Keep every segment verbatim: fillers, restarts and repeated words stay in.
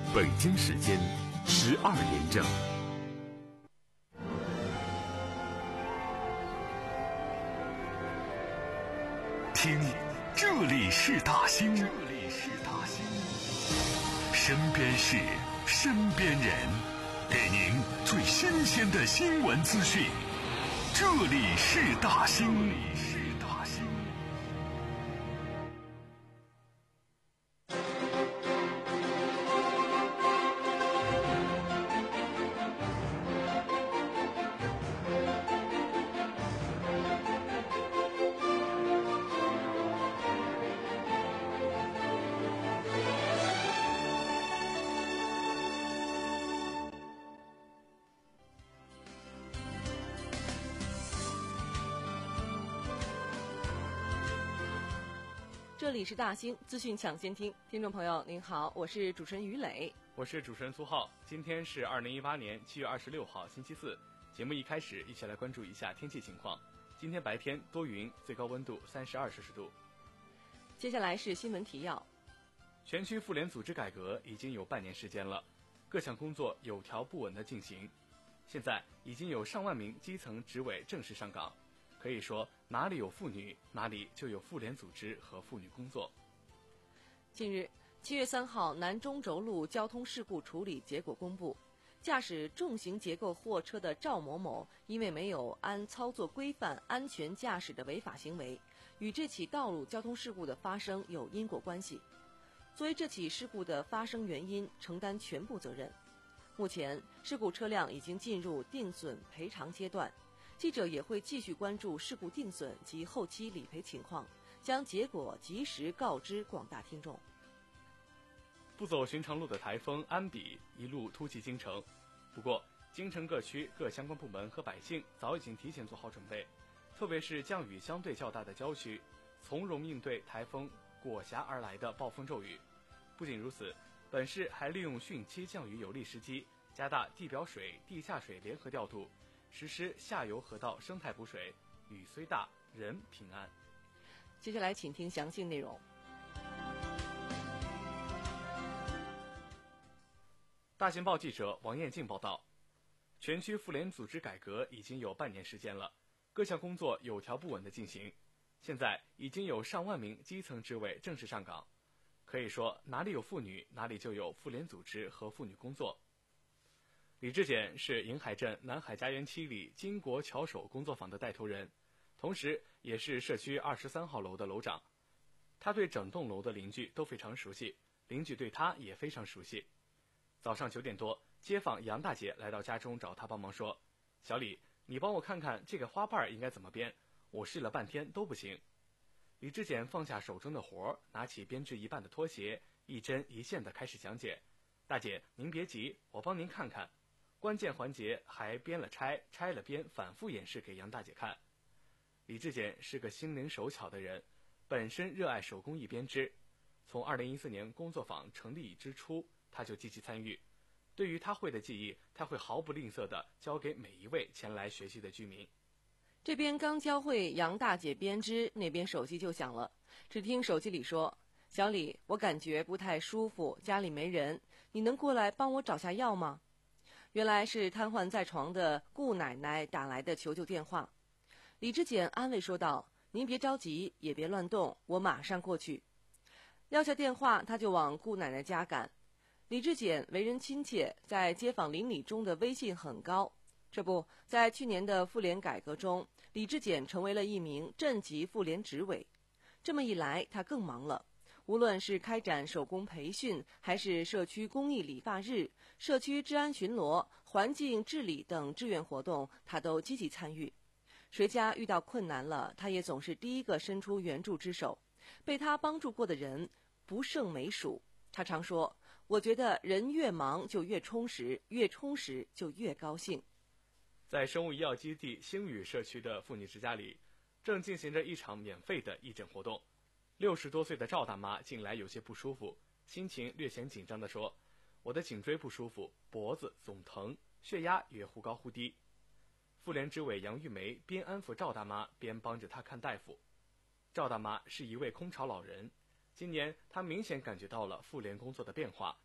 北京时间十二点整。听，这里是大兴，这里是大兴，身边事，身边人，给您最新鲜的新闻资讯。这里是大兴，这里是大兴。 这里是大兴资讯抢先听，听众朋友您好，我是主持人于磊， 我是主持人苏浩。今天是二零一八年七月二十六号星期四，节目一开始一起来关注一下天气情况。今天白天多云，最高温度三十二摄氏度。 接下来是新闻提要。 全区妇联组织改革已经有半年时间了，各项工作有条不紊地进行，现在已经有上万名基层职委正式上岗。可以说，哪里有妇女，哪里就有妇联组织和妇女工作。 近日，七月三号，南中轴路交通事故处理结果公布，驾驶重型结构货车的赵某某，因为没有按操作规范安全驾驶的违法行为，与这起道路交通事故的发生有因果关系，作为这起事故的发生原因，承担全部责任。目前，事故车辆已经进入定损赔偿阶段。记者也会继续关注事故定损及后期理赔情况，将结果及时告知广大听众。 不走寻常路的台风安比一路突袭京城，不过京城各区各相关部门和百姓早已经提前做好准备，特别是降雨相对较大的郊区，从容应对台风裹挟而来的暴风骤雨。不仅如此，本市还利用汛期降雨有利时机，加大地表水、地下水联合调度，实施下游河道生态补水，雨虽大，人平安。 接下来请听详细内容。 大新报记者王艳静报道，全区妇联组织改革已经有半年时间了，各项工作有条不紊地进行，现在已经有上万名基层职委正式上岗。可以说，哪里有妇女，哪里就有妇联组织和妇女工作。李志简是银海镇南海家园七里金国巧手工作坊的带头人，同时也是社区二十三号楼的楼长。他对整栋楼的邻居都非常熟悉，邻居对他也非常熟悉。早上九点多，街坊杨大姐来到家中找他帮忙说：“小李，你帮我看看这个花瓣应该怎么编，我试了半天都不行。”李志简放下手中的活，拿起编织一半的拖鞋，一针一线地开始讲解：“大姐，您别急，我帮您看看。”关键环节还编了拆，拆了编，反复演示给杨大姐看。李志简是个心灵手巧的人，本身热爱手工艺编织。从二零一四年工作坊成立之初，他就积极参与。对于他会的技艺，他会毫不吝啬地教给每一位前来学习的居民。 这边刚教会杨大姐编织，那边手机就响了。只听手机里说：“小李，我感觉不太舒服，家里没人，你能过来帮我找下药吗？”原来是瘫痪在床的顾奶奶打来的求救电话。李志简安慰说道：“您别着急，也别乱动，我马上过去。”撂下电话，他就往顾奶奶家赶。李志简为人亲切，在街坊邻里中的威信很高。这不，在去年的妇联改革中，李志简成为了一名镇级妇联职委。这么一来，他更忙了。无论是开展手工培训，还是社区公益理发日、社区治安巡逻、环境治理等志愿活动，他都积极参与。谁家遇到困难了，他也总是第一个伸出援助之手。被他帮助过的人不胜枚数。他常说：“我觉得人越忙就越充实，越充实就越高兴。” 在生物医药基地星宇社区的妇女之家里，正进行着一场免费的义诊活动。六十多岁的赵大妈近来有些不舒服，心情略显紧张地说：“我的颈椎不舒服，脖子总疼，血压也忽高忽低。”妇联支委杨玉梅边安抚赵大妈，边帮着她看大夫。赵大妈是一位空巢老人，今年她明显感觉到了妇联工作的变化，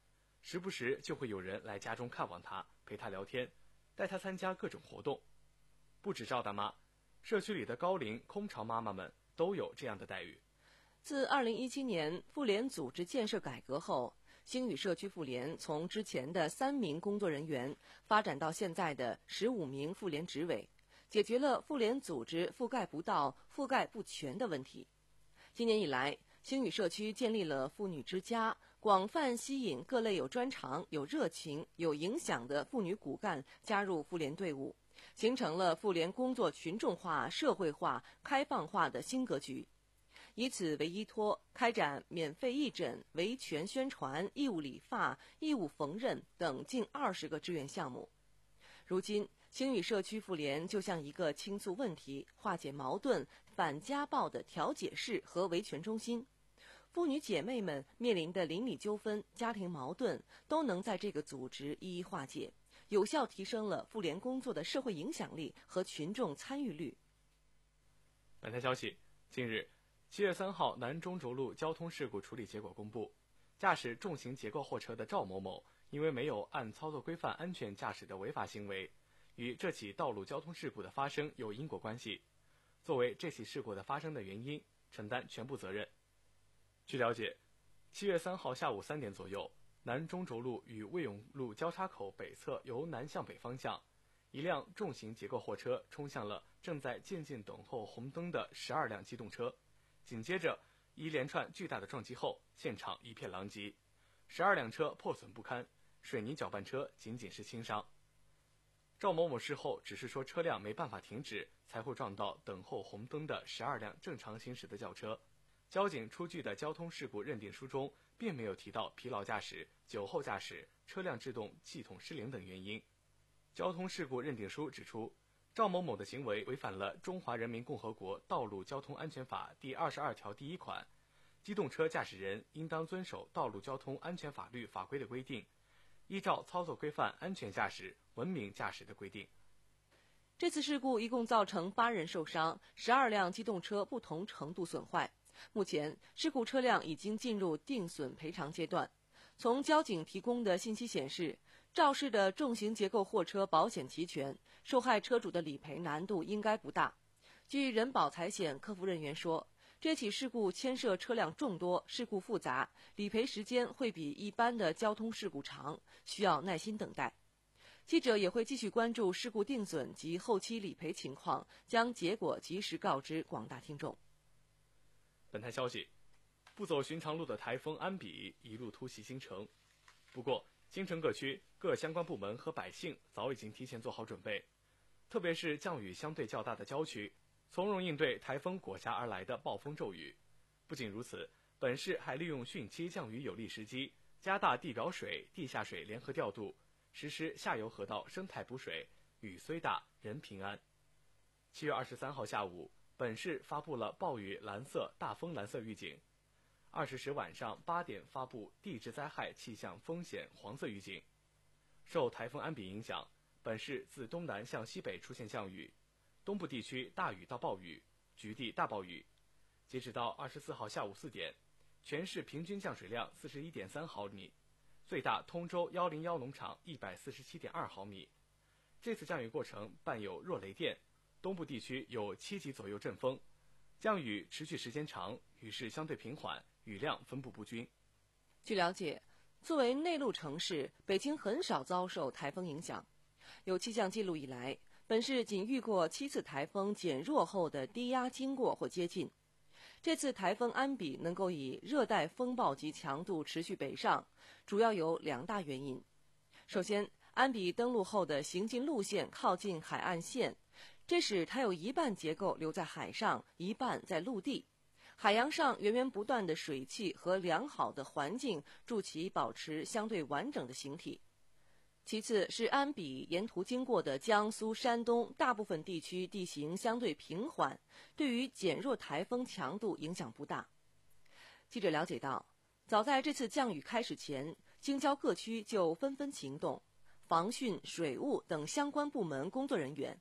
时不时就会有人来家中看望他，陪他聊天，带他参加各种活动。不止赵大妈，社区里的高龄空巢妈妈们都有这样的待遇。 自二零一七年妇联组织建设改革后，星宇社区妇联从之前的三名工作人员发展到现在的十五名妇联执委，解决了妇联组织覆盖不到、覆盖不全的问题。今年以来，星宇社区建立了妇女之家，广泛吸引各类有专长、有热情、有影响的妇女骨干加入妇联队伍，形成了妇联工作群众化、社会化、开放化的新格局。以此为依托，开展免费义诊、维权宣传、义务理发、义务缝纫等近二十个志愿项目。如今，星宇社区妇联就像一个倾诉问题、化解矛盾、反家暴的调解室和维权中心。妇女姐妹们面临的邻里纠纷、家庭矛盾，都能在这个组织一一化解，有效提升了妇联工作的社会影响力和群众参与率。 本台消息，近日七月三号，南中轴路交通事故处理结果公布，驾驶重型结构货车的赵某某，因为没有按操作规范安全驾驶的违法行为，与这起道路交通事故的发生有因果关系，作为这起事故的发生的原因，承担全部责任。据了解，七月三号下午三点左右，南中轴路与卫永路交叉口北侧由南向北方向，一辆重型结构货车冲向了正在渐进等候红灯的十二辆机动车。紧接着一连串巨大的撞击后，现场一片狼藉，十二辆车破损不堪，水泥搅拌车仅仅是轻伤。赵某某事后只是说车辆没办法停止，才会撞到等候红灯的十二辆正常行驶的轿车。交警出具的交通事故认定书中并没有提到疲劳驾驶、酒后驾驶、车辆制动系统失灵等原因。交通事故认定书指出，赵某某的行为违反了《中华人民共和国道路交通安全法》第二十二条第一款，机动车驾驶人应当遵守道路交通安全法律法规的规定，依照操作规范安全驾驶、文明驾驶的规定。 这次事故一共造成八人受伤，十二辆机动车不同程度损坏。目前，事故车辆已经进入定损赔偿阶段。从交警提供的信息显示，肇事的重型结构货车保险齐全，受害车主的理赔难度应该不大。据人保财险客服人员说，这起事故牵涉车辆众多，事故复杂，理赔时间会比一般的交通事故长，需要耐心等待。记者也会继续关注事故定损及后期理赔情况，将结果及时告知广大听众。 本台消息，不走寻常路的台风安比一路突袭新城，不过新城各区各相关部门和百姓早已经提前做好准备，特别是降雨相对较大的郊区，从容应对台风裹挟而来的暴风骤雨。不仅如此，本市还利用汛期降雨有利时机，加大地表水、地下水联合调度，实施下游河道生态补水，雨虽大，人平安。七月二十三号下午，本市发布了暴雨蓝色、大风蓝色预警。二十时晚上八点发布地质灾害气象风险黄色预警。受台风安比影响，本市自东南向西北出现降雨，东部地区大雨到暴雨，局地大暴雨。截止到二十四号下午四点，全市平均降水量四十一点三毫米，最大通州一零一农场一百四十七点二毫米。这次降雨过程伴有弱雷电，东部地区有七级左右阵风，降雨持续时间长，雨势相对平缓，雨量分布不均。 据了解，作为内陆城市，北京很少遭受台风影响。有气象记录以来，本市仅遇过七次台风减弱后的低压经过或接近。这次台风安比能够以热带风暴级强度持续北上，主要有两大原因。首先，安比登陆后的行进路线靠近海岸线，这使它有一半结构留在海上，一半在陆地。海洋上源源不断的水汽和良好的环境助其保持相对完整的形体。其次是安比沿途经过的江苏、山东大部分地区地形相对平缓，对于减弱台风强度影响不大。记者了解到，早在这次降雨开始前，京郊各区就纷纷行动，防汛、水务等相关部门工作人员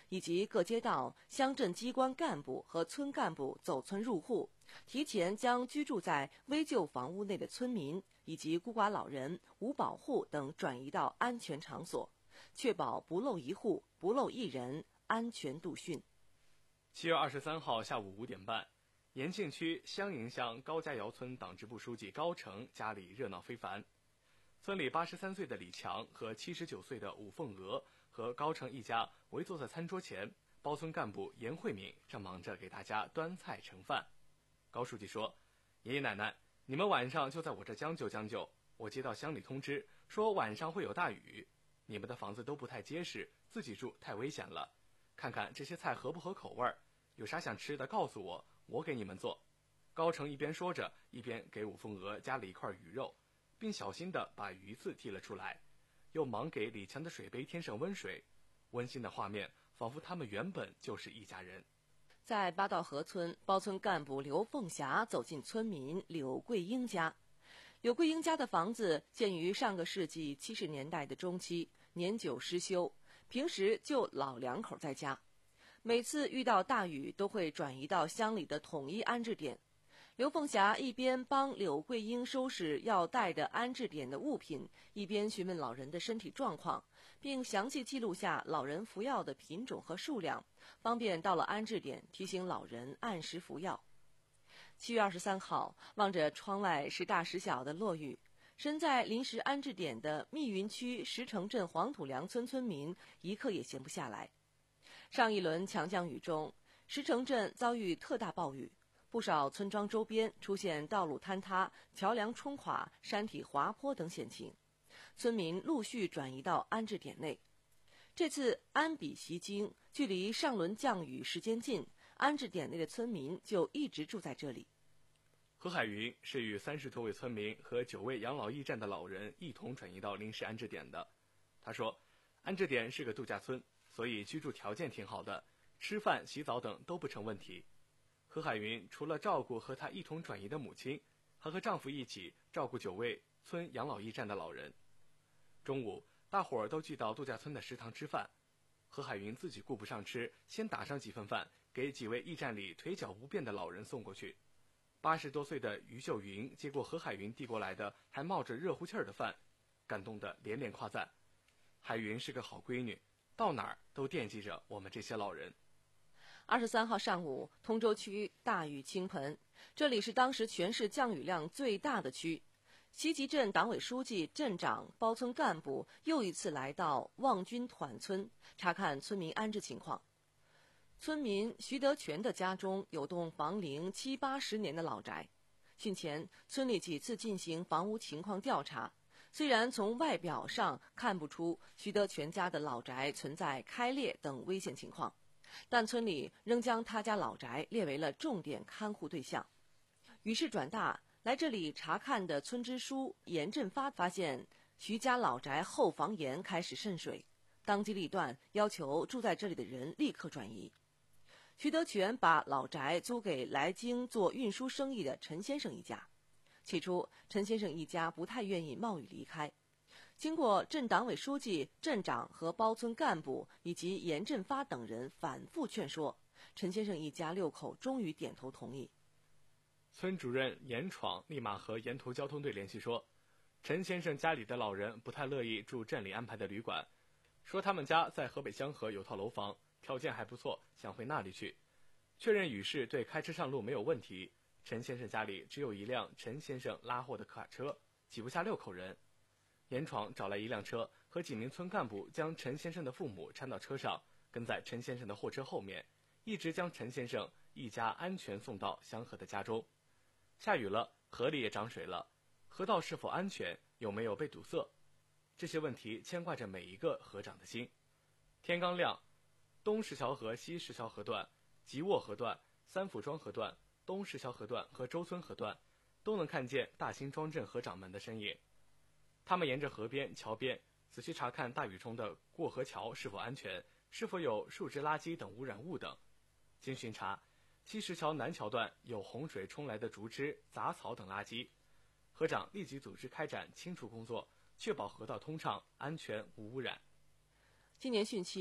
以及各街道、乡镇机关干部和村干部走村入户，提前将居住在危旧房屋内的村民以及孤寡老人、无保户等转移到安全场所，确保不漏一户、不漏一人，安全度汛。 七月二十三号下午五点半，延庆区襄营乡高家窑村党支部书记高成家里热闹非凡。村里八十三岁的李强和七十九岁的武凤娥和高成一家围坐在餐桌前，包村干部严慧敏正忙着给大家端菜盛饭。高书记说：“爷爷奶奶，你们晚上就在我这将就将就。我接到乡里通知，说晚上会有大雨，你们的房子都不太结实，自己住太危险了。看看这些菜合不合口味儿，有啥想吃的告诉我，我给你们做。”高成一边说着，一边给武凤娥夹了一块鱼肉，并小心地把鱼刺剔了出来，又忙给李强的水杯添上温水。温馨的画面仿佛他们原本就是一家人。 在八道河村，包村干部刘凤霞走进村民柳桂英家。柳桂英家的房子建于上个世纪七十年代的中期，年久失修，平时就老两口在家，每次遇到大雨都会转移到乡里的统一安置点。刘凤霞一边帮柳桂英收拾要带的安置点的物品，一边询问老人的身体状况，并详细记录下老人服药的品种和数量，方便到了安置点提醒老人按时服药。七月二十三号，望着窗外时大时小的落雨，身在临时安置点的密云区石城镇黄土梁村村民一刻也闲不下来。上一轮强降雨中，石城镇遭遇特大暴雨，不少村庄周边出现道路坍塌、桥梁冲垮、山体滑坡等险情，村民陆续转移到安置点内。这次安比袭京，距离上轮降雨时间近，安置点内的村民就一直住在这里。 何海云是与三十多位村民和九位养老驿站的老人一同转移到临时安置点的。他说，安置点是个度假村，所以居住条件挺好的，吃饭、洗澡等都不成问题。何海云除了照顾和她一同转移的母亲，还和丈夫一起照顾九位村养老驿站的老人。中午，大伙儿都聚到度假村的食堂吃饭。何海云自己顾不上吃，先打上几份饭，给几位驿站里腿脚不便的老人送过去。八十多岁的于秀云接过何海云递过来的还冒着热乎气儿的饭，感动得连连夸赞：“海云是个好闺女，到哪儿都惦记着我们这些老人。” 二十三号上午，通州区大雨倾盆，这里是当时全市降雨量最大的区。西集镇党委书记、镇长、包村干部又一次来到望军团村查看村民安置情况。村民徐德全的家中有栋房龄七八十年的老宅，汛前村里几次进行房屋情况调查，虽然从外表上看不出徐德全家的老宅存在开裂等危险情况，但村里仍将他家老宅列为了重点看护对象。雨势转大，来这里查看的村支书严振发发现徐家老宅后房檐开始渗水，当机立断要求住在这里的人立刻转移。徐德全把老宅租给来京做运输生意的陈先生一家。起初，陈先生一家不太愿意冒雨离开。经过镇党委书记、镇长和包村干部以及严振发等人反复劝说，陈先生一家六口终于点头同意。 村主任严闯立马和沿途交通队联系说，陈先生家里的老人不太乐意住镇里安排的旅馆，说他们家在河北香河有套楼房，条件还不错，想回那里去。确认雨势对开车上路没有问题，陈先生家里只有一辆陈先生拉货的卡车，挤不下六口人。严闯找来一辆车，和几名村干部将陈先生的父母搀到车上，跟在陈先生的货车后面，一直将陈先生一家安全送到香河的家中。下雨了，河里也涨水了，河道是否安全，有没有被堵塞，这些问题牵挂着每一个河长的心。天刚亮，东石桥河西石桥河段、吉沃河段、三府庄河段、东石桥河段和周村河段都能看见大兴庄镇河长们的身影。他们沿着河边、桥边仔细查看大雨中的过河桥是否安全，是否有树枝、垃圾等污染物等。经巡查，西石桥南桥段有洪水冲来的竹枝、杂草等垃圾，河长立即组织开展清除工作，确保河道通畅、安全无污染。 今年汛期，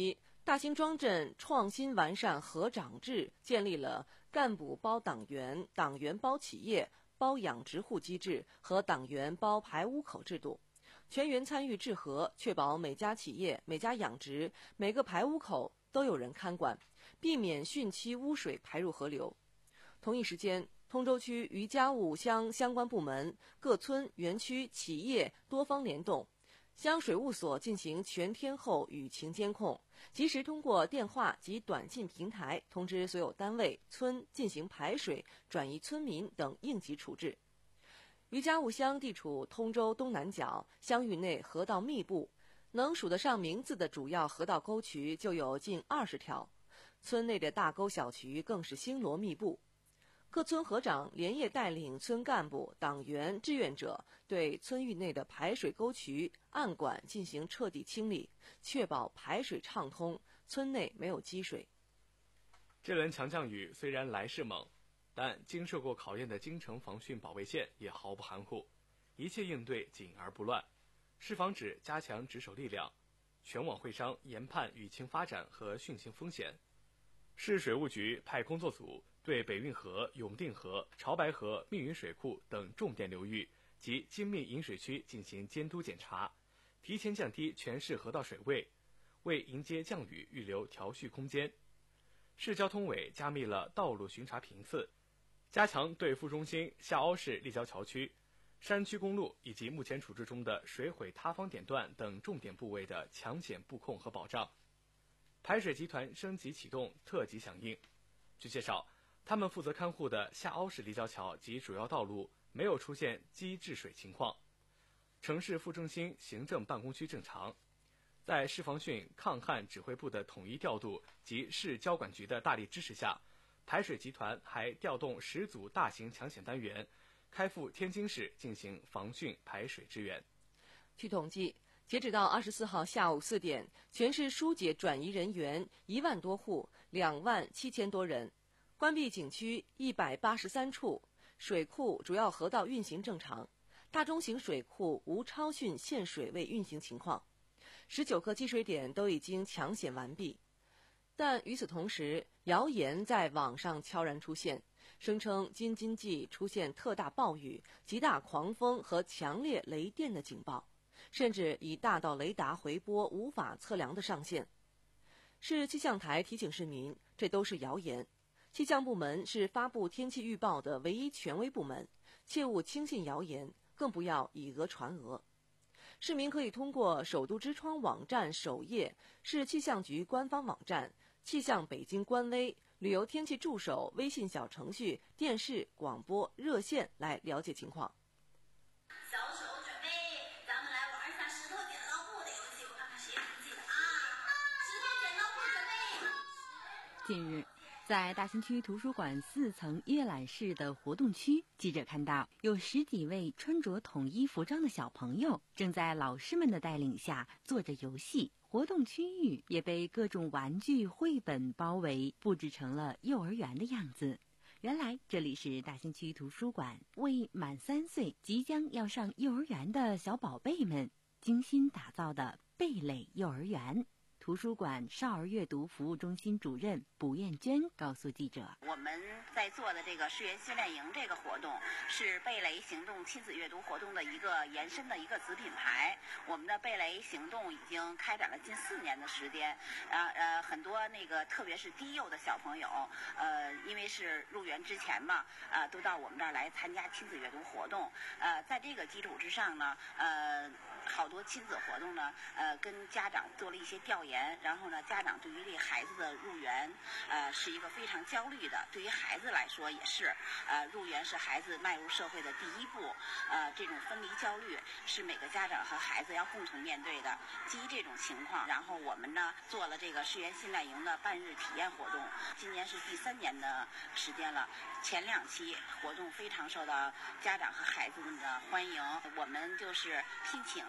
大兴庄镇创新完善合长制，建立了干部包党员、党员包企业、包养殖户机制和党员包排污口制度，全员参与治核，确保每家企业、每家养殖、每个排污口都有人看管，避免汛期污水排入河流。同一时间，通州区于家务乡相关部门、各村、园区、企业多方联动，乡水务所进行全天候雨情监控，及时通过电话及短信平台通知所有单位、村进行排水、转移村民等应急处置。于家务乡地处通州东南角，乡域内河道密布，能数得上名字的主要河道沟渠就有近二十条，村内的大沟小渠更是星罗密布。各村河长连夜带领村干部、党员、志愿者对村域内的排水沟渠、暗管进行彻底清理，确保排水畅通，村内没有积水。 这轮强降雨虽然来势猛，但经受过考验的京城防汛保卫线也毫不含糊，一切应对紧而不乱，市防指加强值守力量，全网会商研判雨情发展和汛情风险。市水务局派工作组对北运河、永定河、潮白河、密云水库等重点流域及精密引水区进行监督检查，提前降低全市河道水位，为迎接降雨预留调蓄空间。市交通委加密了道路巡查频次，加强对副中心、下凹市立交桥区、山区公路以及目前处置中的水毁塌方点段等重点部位的强险布控和保障。排水集团升级启动特级响应。据介绍，他们负责看护的下凹市立交桥及主要道路没有出现积滞水情况，城市副中心行政办公区正常。在市防汛抗旱指挥部的统一调度及市交管局的大力支持下，排水集团还调动十组大型抢险单元，开赴天津市进行防汛排水支援。 据统计，截止到二十四号下午四点，全市疏解转移人员一万多户，两万七千多人，关闭景区一百八十三处，水库主要河道运行正常，大中型水库无超汛限水位运行情况，十九个积水点都已经抢险完毕。但与此同时，谣言在网上悄然出现，声称京津冀出现特大暴雨、极大狂风和强烈雷电的警报，甚至以大到雷达回波无法测量的上限。市气象台提醒市民，这都是谣言。气象部门是发布天气预报的唯一权威部门，切勿轻信谣言，更不要以讹传讹。市民可以通过首都之窗网站首页、市气象局官方网站、气象北京官微、旅游天气助手微信小程序、电视、广播、热线来了解情况。 小手准备，咱们来玩一下石头剪刀布的游戏，我看看谁能记得啊！石头剪刀布准备。 近日，在大兴区图书馆四层阅览室的活动区，记者看到有十几位穿着统一服装的小朋友正在老师们的带领下做着游戏。活动区域也被各种玩具、绘本包围，布置成了幼儿园的样子。原来这里是大兴区图书馆为满三岁即将要上幼儿园的小宝贝们精心打造的贝蕾幼儿园。图书馆少儿阅读服务中心主任卜艳娟告诉记者， 我们在做的这个师园训练营这个活动是贝蕾行动亲子阅读活动的一个延伸的一个子品牌。我们的贝蕾行动已经开展了近四年的时间，呃呃，很多那个特别是低幼的小朋友，呃，因为是入园之前嘛，呃，都到我们这儿来参加亲子阅读活动。呃，在这个基础之上呢，呃。好多亲子活动呢，呃，跟家长做了一些调研，然后呢，家长对于这孩子的入园，呃，是一个非常焦虑的。对于孩子来说也是，呃，入园是孩子迈入社会的第一步，呃，这种分离焦虑是每个家长和孩子要共同面对的。基于这种情况，然后我们呢做了这个师园训练营的半日体验活动，今年是第三年的时间了。前两期活动非常受到家长和孩子们的欢迎，我们就是聘请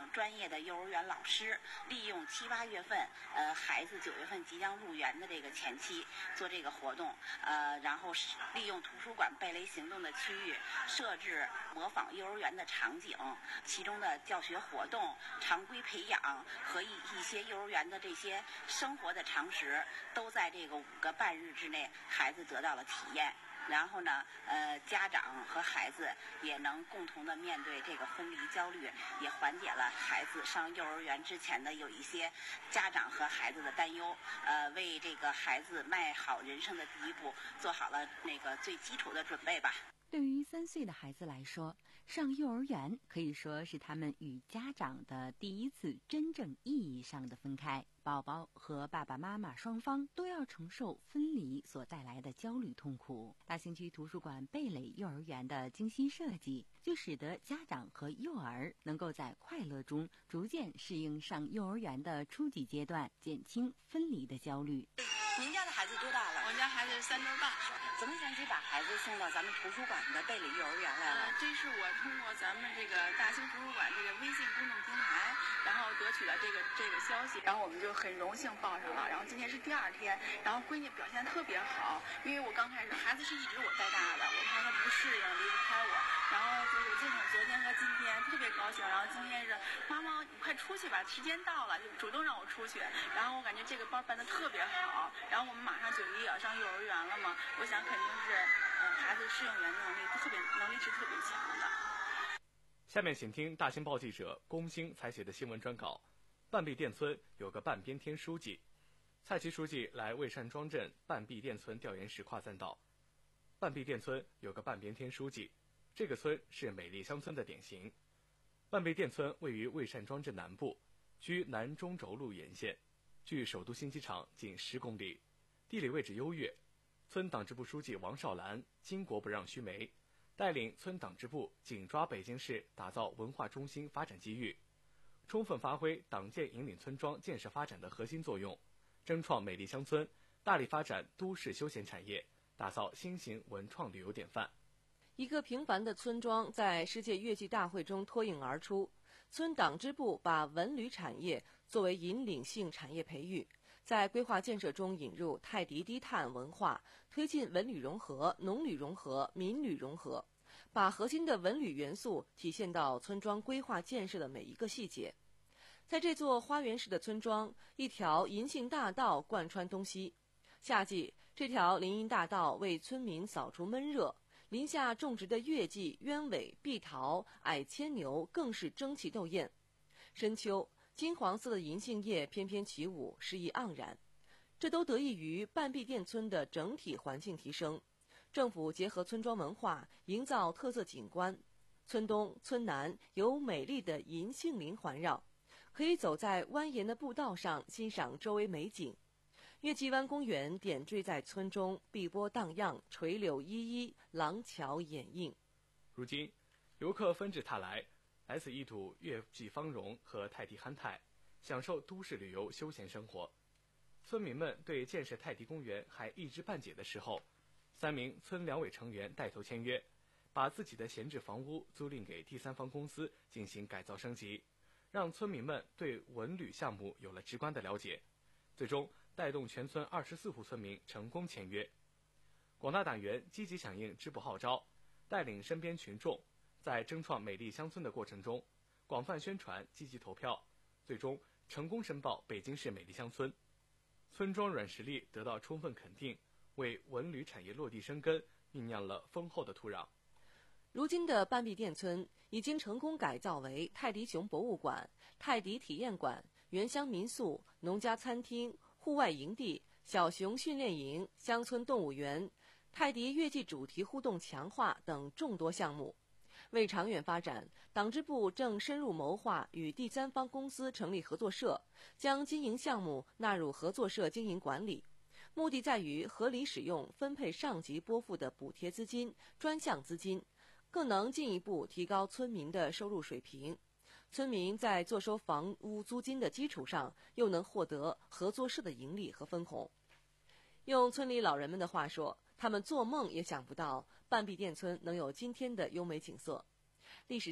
专业的幼儿园老师，利用七八月份，呃，孩子九月份即将入园的这个前期做这个活动，呃，然后利用图书馆贝雷行动的区域设置模仿幼儿园的场景，其中的教学活动、常规培养和一一些幼儿园的这些生活的常识，都在这个五个半日之内，孩子得到了体验。然后呢，呃，家长和孩子也能共同的面对这个分离焦虑，也缓解了孩子上幼儿园之前的有一些家长和孩子的担忧，呃，为这个孩子迈好人生的第一步做好了那个最基础的准备吧。 对于三岁的孩子来说，上幼儿园可以说是他们与家长的第一次真正意义上的分开。宝宝和爸爸妈妈双方都要承受分离所带来的焦虑痛苦。大兴区图书馆贝蕾幼儿园的精心设计，就使得家长和幼儿能够在快乐中逐渐适应上幼儿园的初级阶段，减轻分离的焦虑。 您家的孩子多大了？ 我家孩子三周半。 怎么想起把孩子送到咱们图书馆的贝蕾幼儿园来了？ 呃，这是我通过咱们这个大兴图书馆这个微信公众平台，然后得取了这个这个消息，然后我们就很荣幸报上了。然后今天是第二天，然后闺女表现特别好，因为我刚开始孩子是一直我带大的，我怕他不适应离不开我，然后就是自从昨天和今天特别高兴，然后今天是妈妈你快出去吧，时间到了，就主动让我出去，然后我感觉这个班办得特别好，然后我们马上九一也要上幼儿园了嘛，我想肯定是呃孩子适应原能力特别能力是特别强的。 下面请听大新报记者龚星采写的新闻专稿。半壁店村有个半边天书记。蔡奇书记来魏山庄镇半壁店村调研时夸赞道：半壁店村有个半边天书记，这个村是美丽乡村的典型。半壁店村位于魏山庄镇南部，居南中轴路沿线，距首都新机场仅十公里，地理位置优越。村党支部书记王少兰巾帼不让须眉，带领村党支部紧抓北京市打造文化中心发展机遇，充分发挥党建引领村庄建设发展的核心作用，争创美丽乡村，大力发展都市休闲产业，打造新型文创旅游典范。 一个平凡的村庄在世界越剧大会中脱颖而出，村党支部把文旅产业作为引领性产业培育，在规划建设中引入泰迪低碳文化，推进文旅融合、农旅融合、民旅融合，把核心的文旅元素体现到村庄规划建设的每一个细节。在这座花园式的村庄，一条银杏大道贯穿东西。夏季，这条林荫大道为村民扫除闷热，林下种植的月季、鸢尾、碧桃、矮牵牛更是争奇斗艳。深秋，金黄色的银杏叶翩翩起舞，诗意盎然。这都得益于半壁店村的整体环境提升。政府结合村庄文化，营造特色景观。村东、村南有美丽的银杏林环绕，可以走在蜿蜒的步道上欣赏周围美景。月季湾公园点缀在村中，碧波荡漾，垂柳依依，廊桥掩映。 如今，游客纷至沓来，来此一睹月季芳容和泰迪憨态，享受都市旅游休闲生活。村民们对建设泰迪公园还一知半解的时候，三名村两委成员带头签约，把自己的闲置房屋租赁给第三方公司进行改造升级，让村民们对文旅项目有了直观的了解，最终带动全村二十四户村民成功签约。广大党员积极响应支部号召，带领身边群众在争创美丽乡村的过程中广泛宣传，积极投票，最终成功申报北京市美丽乡村。村庄软实力得到充分肯定，为文旅产业落地生根酝酿了丰厚的土壤。 如今的半壁店村已经成功改造为泰迪熊博物馆、泰迪体验馆、原乡民宿、农家餐厅、户外营地、小熊训练营、乡村动物园、泰迪月季主题互动强化等众多项目。为长远发展，党支部正深入谋划与第三方公司成立合作社，将经营项目纳入合作社经营管理，目的在于合理使用分配上级拨付的补贴资金、专项资金，更能进一步提高村民的收入水平。村民在坐收房屋租金的基础上，又能获得合作社的盈利和分红。用村里老人们的话说，他们做梦也想不到半壁店村能有今天的优美景色。历史上，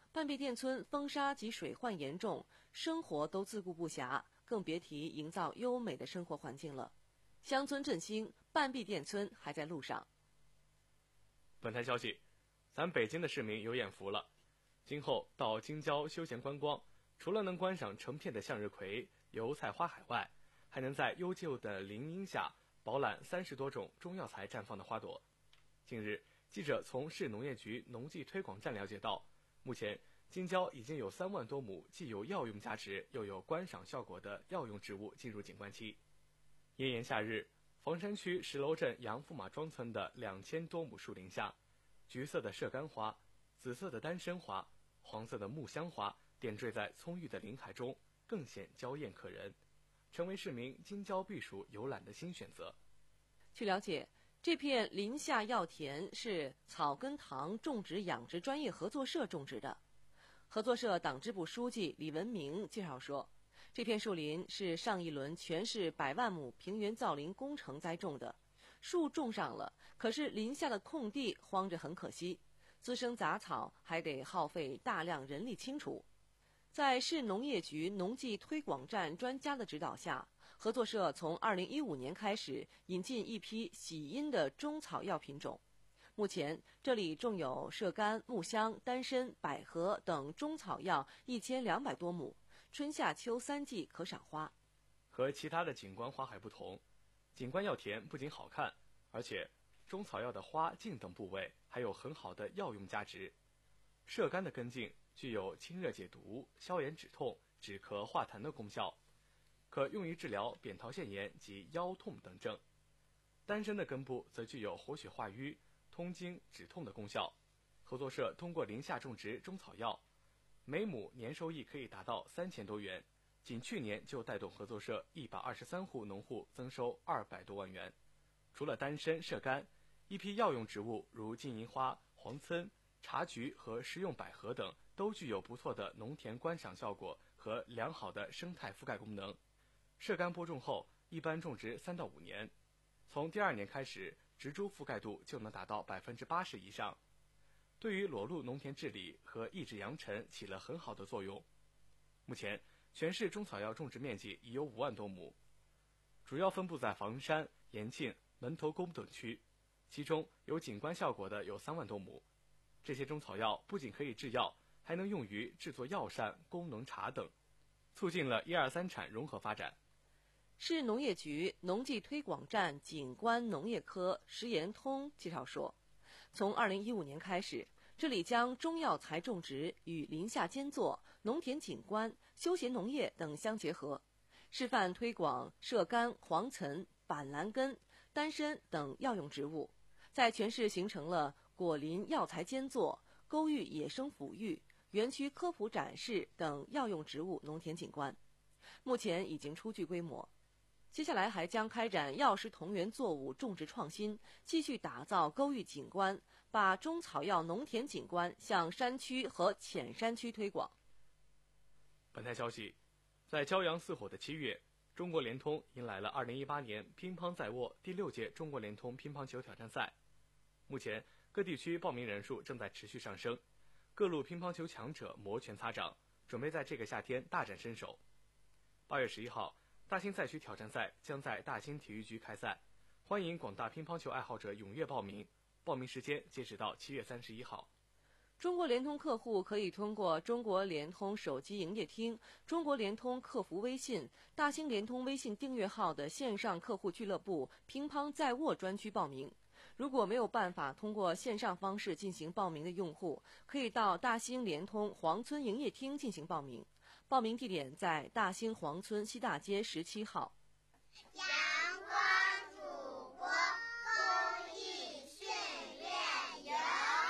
半壁店村风沙及水患严重，生活都自顾不暇，更别提营造优美的生活环境了。乡村振兴，半壁店村还在路上。 本台消息，咱北京的市民有眼福了，今后到京郊休闲观光，除了能观赏成片的向日葵、油菜花海外，还能在幽静的林荫下饱览三十多种中药材绽放的花朵。近日，记者从市农业局农技推广站了解到，目前京郊已经有三万多亩既有药用价值又有观赏效果的药用植物进入景观期。炎炎夏日，房山区石楼镇杨驸马庄村的两千多亩树林下，橘色的射干花、紫色的丹参花、黄色的木香花点缀在葱郁的林海中，更显娇艳可人，成为市民京郊避暑游览的新选择。 据了解，这片林下药田是草根堂种植养殖专业合作社种植的。合作社党支部书记李文明介绍说，这片树林是上一轮全市百万亩平原造林工程栽种的，树种上了，可是林下的空地荒着很可惜，滋生杂草还得耗费大量人力清除。在市农业局农技推广站专家的指导下，合作社从二零一五年开始引进一批喜阴的中草药品种。目前这里种有射干、木香、丹参、百合等中草药一千两百多亩，春夏秋三季可赏花。 和其他的景观花海不同，景观药田不仅好看，而且中草药的花茎等部位还有很好的药用价值。射干的根茎具有清热解毒、消炎止痛、止咳化痰的功效，可用于治疗扁桃腺炎及腰痛等症。丹参的根部则具有活血化瘀、通经止痛的功效。合作社通过林下种植中草药，每亩年收益可以达到三千多元，仅去年就带动合作社一百二十三户农户增收二百多万元。除了丹参、射干，一批药用植物如金银花、黄参、茶菊和食用百合等都具有不错的农田观赏效果和良好的生态覆盖功能。射干播种后一般种植三到五年，从第二年开始植株覆盖度就能达到百分之八十以上，对于裸露农田治理和抑制扬尘起了很好的作用。目前全市中草药种植面积已有五万多亩，主要分布在房山、延庆、门头沟等区，其中有景观效果的有三万多亩。这些中草药不仅可以制药，还能用于制作药膳、功能茶等，促进了一二三产融合发展。 市农业局农技推广站景观农业科石延通介绍说，从二零一五年开始，这里将中药材种植与林下间作、农田景观、休闲农业等相结合，示范推广射干、黄岑、板蓝根、丹参等药用植物，在全市形成了果林药材间作、沟育野生抚育、园区科普展示等药用植物农田景观，目前已经初具规模。接下来还将开展药食同源作物种植创新，继续打造沟育景观，把中草药农田景观向山区和浅山区推广。 本台消息，在骄阳似火的七月，中国联通迎来了二零一八年乒乓在握第六届中国联通乒乓球挑战赛。目前各地区报名人数正在持续上升，各路乒乓球强者摩拳擦掌，准备在这个夏天大展身手。八月十一号，大兴赛区挑战赛将在大兴体育局开赛，欢迎广大乒乓球爱好者踊跃报名。报名时间截止到七月三十一号。 中国联通客户可以通过中国联通手机营业厅、中国联通客服微信、大兴联通微信订阅号的线上客户俱乐部乒乓在握专区报名。如果没有办法通过线上方式进行报名的用户，可以到大兴联通黄村营业厅进行报名。报名地点在大兴黄村西大街十七号。 阳光祖国公益训练营。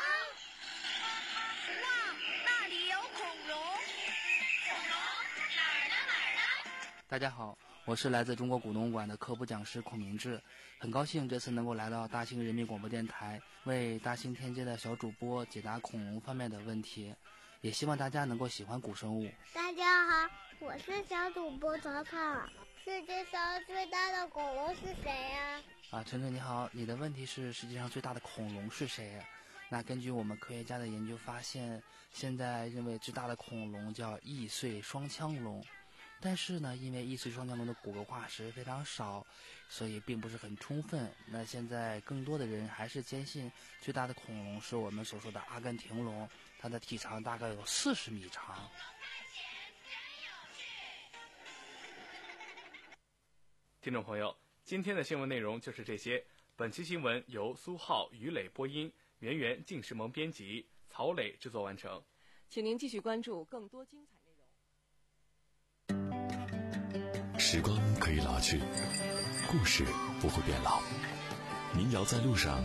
哇，那里有恐龙！ 恐龙哪儿呢哪儿呢？ 大家好，我是来自中国古农馆的科普讲师孔明志，很高兴这次能够来到大兴人民广播电台，为大兴天街的小主播解答恐龙方面的问题，也希望大家能够喜欢古生物。 大家好，我是小主播曹操。世界上最大的恐龙是谁呀？ 啊，晨晨你好，你的问题是世界上最大的恐龙是谁？ 那根据我们科学家的研究发现，现在认为最大的恐龙叫易碎双腔龙，但是呢，因为易碎双腔龙的骨骼化石非常少，所以并不是很充分。那现在更多的人还是坚信最大的恐龙是我们所说的阿根廷龙，它的体长大概有四十米长。 听众朋友，今天的新闻内容就是这些。本期新闻由苏浩、于磊播音，圆圆、静时萌编辑，曹磊制作完成。 请您继续关注更多精彩内容。时光可以老去，故事不会变老。民谣在路上，